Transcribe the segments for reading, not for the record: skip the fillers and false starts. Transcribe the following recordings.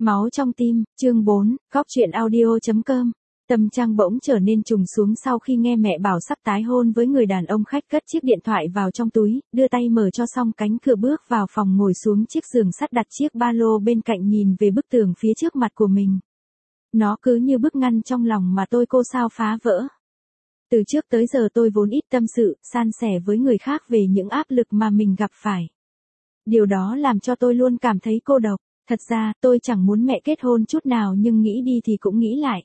Máu trong tim, chương 4, góc truyện audio.com. Tâm Trang bỗng trở nên trùng xuống sau khi nghe mẹ bảo sắp tái hôn với người đàn ông khách, cất chiếc điện thoại vào trong túi, đưa tay mở cho xong cánh cửa bước vào phòng, ngồi xuống chiếc giường sắt, đặt chiếc ba lô bên cạnh, nhìn về bức tường phía trước mặt của mình. Nó cứ như bức ngăn trong lòng mà cô sao phá vỡ. Từ trước tới giờ tôi vốn ít tâm sự, san sẻ với người khác về những áp lực mà mình gặp phải. Điều đó làm cho tôi luôn cảm thấy cô độc. Thật ra, tôi chẳng muốn mẹ kết hôn chút nào, nhưng nghĩ đi thì cũng nghĩ lại.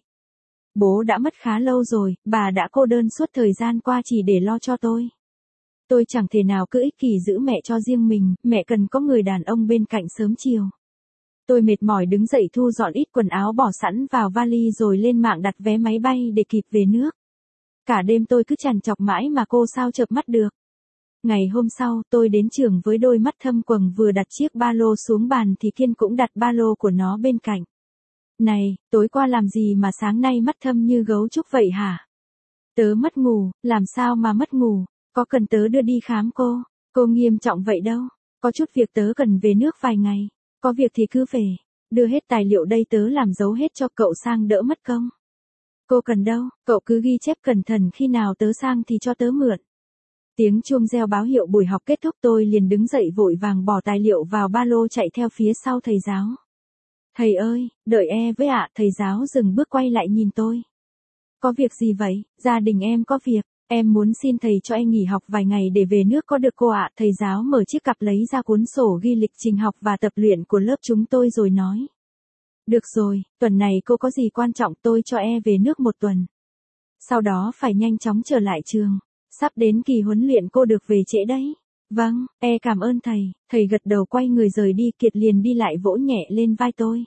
Bố đã mất khá lâu rồi, bà đã cô đơn suốt thời gian qua chỉ để lo cho tôi. Tôi chẳng thể nào cứ ích kỷ giữ mẹ cho riêng mình, mẹ cần có người đàn ông bên cạnh sớm chiều. Tôi mệt mỏi đứng dậy thu dọn ít quần áo bỏ sẵn vào vali rồi lên mạng đặt vé máy bay để kịp về nước. Cả đêm tôi cứ trằn trọc mãi mà cô sao chợp mắt được. Ngày hôm sau, tôi đến trường với đôi mắt thâm quầng, vừa đặt chiếc ba lô xuống bàn thì Kiên cũng đặt ba lô của nó bên cạnh. Này, tối qua làm gì mà sáng nay mắt thâm như gấu trúc vậy hả? Tớ mất ngủ, làm sao mà mất ngủ, có cần tớ đưa đi khám cô? Cô nghiêm trọng vậy đâu, có chút việc tớ cần về nước vài ngày, có việc thì cứ về, đưa hết tài liệu đây tớ làm dấu hết cho cậu sang đỡ mất công. Cô cần đâu, cậu cứ ghi chép cẩn thận, khi nào tớ sang thì cho tớ mượn. Tiếng chuông reo báo hiệu buổi học kết thúc, tôi liền đứng dậy vội vàng bỏ tài liệu vào ba lô chạy theo phía sau thầy giáo. Thầy ơi, đợi với ạ. Thầy giáo dừng bước quay lại nhìn tôi. Có việc gì vậy? Gia đình em có việc, em muốn xin thầy cho em nghỉ học vài ngày để về nước có được cô ạ? Thầy giáo mở chiếc cặp lấy ra cuốn sổ ghi lịch trình học và tập luyện của lớp chúng tôi rồi nói. Được rồi, tuần này cô có gì quan trọng, tôi cho về nước một tuần. Sau đó phải nhanh chóng trở lại trường. Sắp đến kỳ huấn luyện cô được về trễ đấy. Vâng, cảm ơn thầy. Thầy gật đầu quay người rời đi. Kiệt liền đi lại vỗ nhẹ lên vai tôi.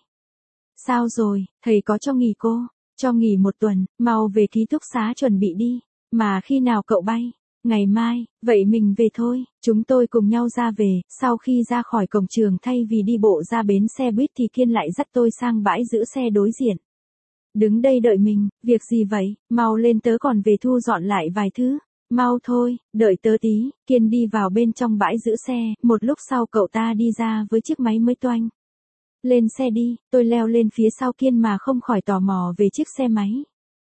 Sao rồi, thầy có cho nghỉ cô? Cho nghỉ một tuần, mau về ký túc xá chuẩn bị đi. Mà khi nào cậu bay? Ngày mai, vậy mình về thôi. Chúng tôi cùng nhau ra về. Sau khi ra khỏi cổng trường, thay vì đi bộ ra bến xe buýt thì Kiên lại dắt tôi sang bãi giữ xe đối diện. Đứng đây đợi mình, việc gì vậy? Mau lên, tớ còn về thu dọn lại vài thứ. Mau thôi, đợi tớ tí. Kiên đi vào bên trong bãi giữ xe, một lúc sau cậu ta đi ra với chiếc máy mới toanh. Lên xe đi, tôi leo lên phía sau Kiên mà không khỏi tò mò về chiếc xe máy.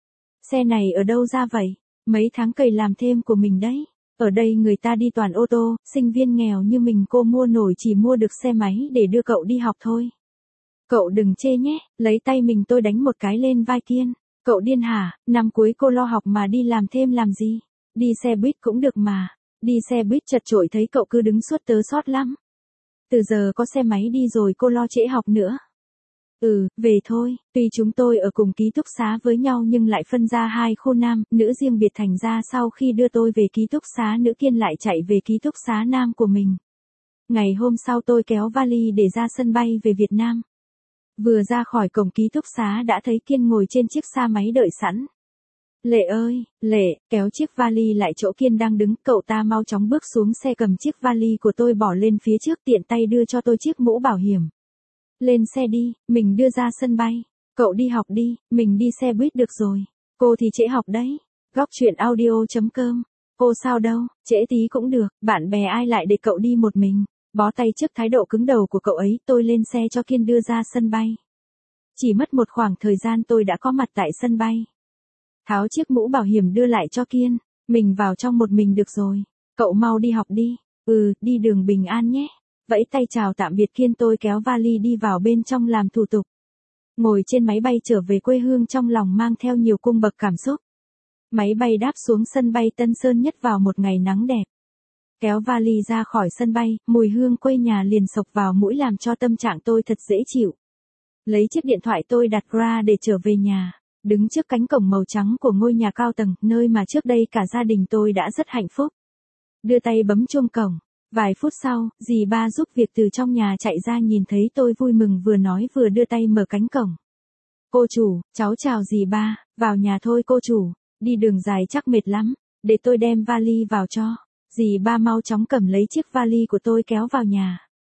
Xe này ở đâu ra vậy? Mấy tháng cày làm thêm của mình đấy. Ở đây người ta đi toàn ô tô, sinh viên nghèo như mình cô mua nổi chỉ mua được xe máy để đưa cậu đi học thôi. Cậu đừng chê nhé, lấy tay mình tôi đánh một cái lên vai Kiên. Cậu điên hả, năm cuối cô lo học mà đi làm thêm làm gì? Đi xe buýt cũng được mà. Đi xe buýt chật chội thấy cậu cứ đứng suốt tớ sót lắm. Từ giờ có xe máy đi rồi cô lo trễ học nữa. Về thôi. Tuy chúng tôi ở cùng ký túc xá với nhau nhưng lại phân ra hai khu nam, nữ riêng biệt, thành ra sau khi đưa tôi về ký túc xá nữ, Kiên lại chạy về ký túc xá nam của mình. Ngày hôm sau tôi kéo vali để ra sân bay về Việt Nam. Vừa ra khỏi cổng ký túc xá đã thấy Kiên ngồi trên chiếc xa máy đợi sẵn. Lệ ơi, Lệ, kéo chiếc vali lại chỗ Kiên đang đứng, cậu ta mau chóng bước xuống xe, cầm chiếc vali của tôi bỏ lên phía trước, tiện tay đưa cho tôi chiếc mũ bảo hiểm. Lên xe đi, mình đưa ra sân bay. Cậu đi học đi, mình đi xe buýt được rồi. Cô thì trễ học đấy. Góc truyện audio.com. Cô sao đâu, trễ tí cũng được, bạn bè ai lại để cậu đi một mình. Bó tay trước thái độ cứng đầu của cậu ấy, tôi lên xe cho Kiên đưa ra sân bay. Chỉ mất một khoảng thời gian tôi đã có mặt tại sân bay. Tháo chiếc mũ bảo hiểm đưa lại cho Kiên. Mình vào trong một mình được rồi. Cậu mau đi học đi. Đi đường bình an nhé. Vẫy tay chào tạm biệt Kiên, tôi kéo vali đi vào bên trong làm thủ tục. Ngồi trên máy bay trở về quê hương, trong lòng mang theo nhiều cung bậc cảm xúc. Máy bay đáp xuống sân bay Tân Sơn Nhất vào một ngày nắng đẹp. Kéo vali ra khỏi sân bay, mùi hương quê nhà liền xộc vào mũi làm cho tâm trạng tôi thật dễ chịu. Lấy chiếc điện thoại tôi đặt Grab để trở về nhà. Đứng trước cánh cổng màu trắng của ngôi nhà cao tầng, nơi mà trước đây cả gia đình tôi đã rất hạnh phúc. Đưa tay bấm chuông cổng. Vài phút sau, dì ba giúp việc từ trong nhà chạy ra, nhìn thấy tôi vui mừng, vừa nói vừa đưa tay mở cánh cổng. Cô chủ, cháu chào dì ba, vào nhà thôi cô chủ, đi đường dài chắc mệt lắm, để tôi đem vali vào cho. Dì ba mau chóng cầm lấy chiếc vali của tôi kéo vào nhà.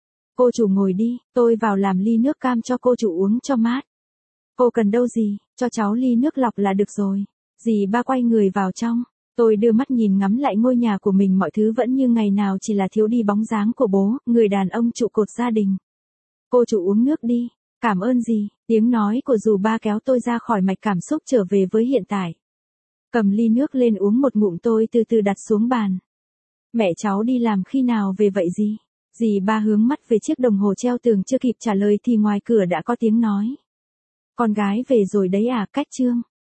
Cô chủ ngồi đi, tôi vào làm ly nước cam cho cô chủ uống cho mát. Cô cần đâu dì, cho cháu ly nước lọc là được rồi. Dì ba quay người vào trong. Tôi đưa mắt nhìn ngắm lại ngôi nhà của mình, mọi thứ vẫn như ngày nào, chỉ là thiếu đi bóng dáng của bố, người đàn ông trụ cột gia đình. Cô chủ uống nước đi. Cảm ơn gì, tiếng nói của dù ba kéo tôi ra khỏi mạch cảm xúc trở về với hiện tại. Cầm ly nước lên uống một ngụm tôi từ từ đặt xuống bàn. Mẹ cháu đi làm khi nào về vậy gì? Dì ba hướng mắt về chiếc đồng hồ treo tường chưa kịp trả lời thì ngoài cửa đã có tiếng nói. Con gái về rồi đấy à, Cách Trương.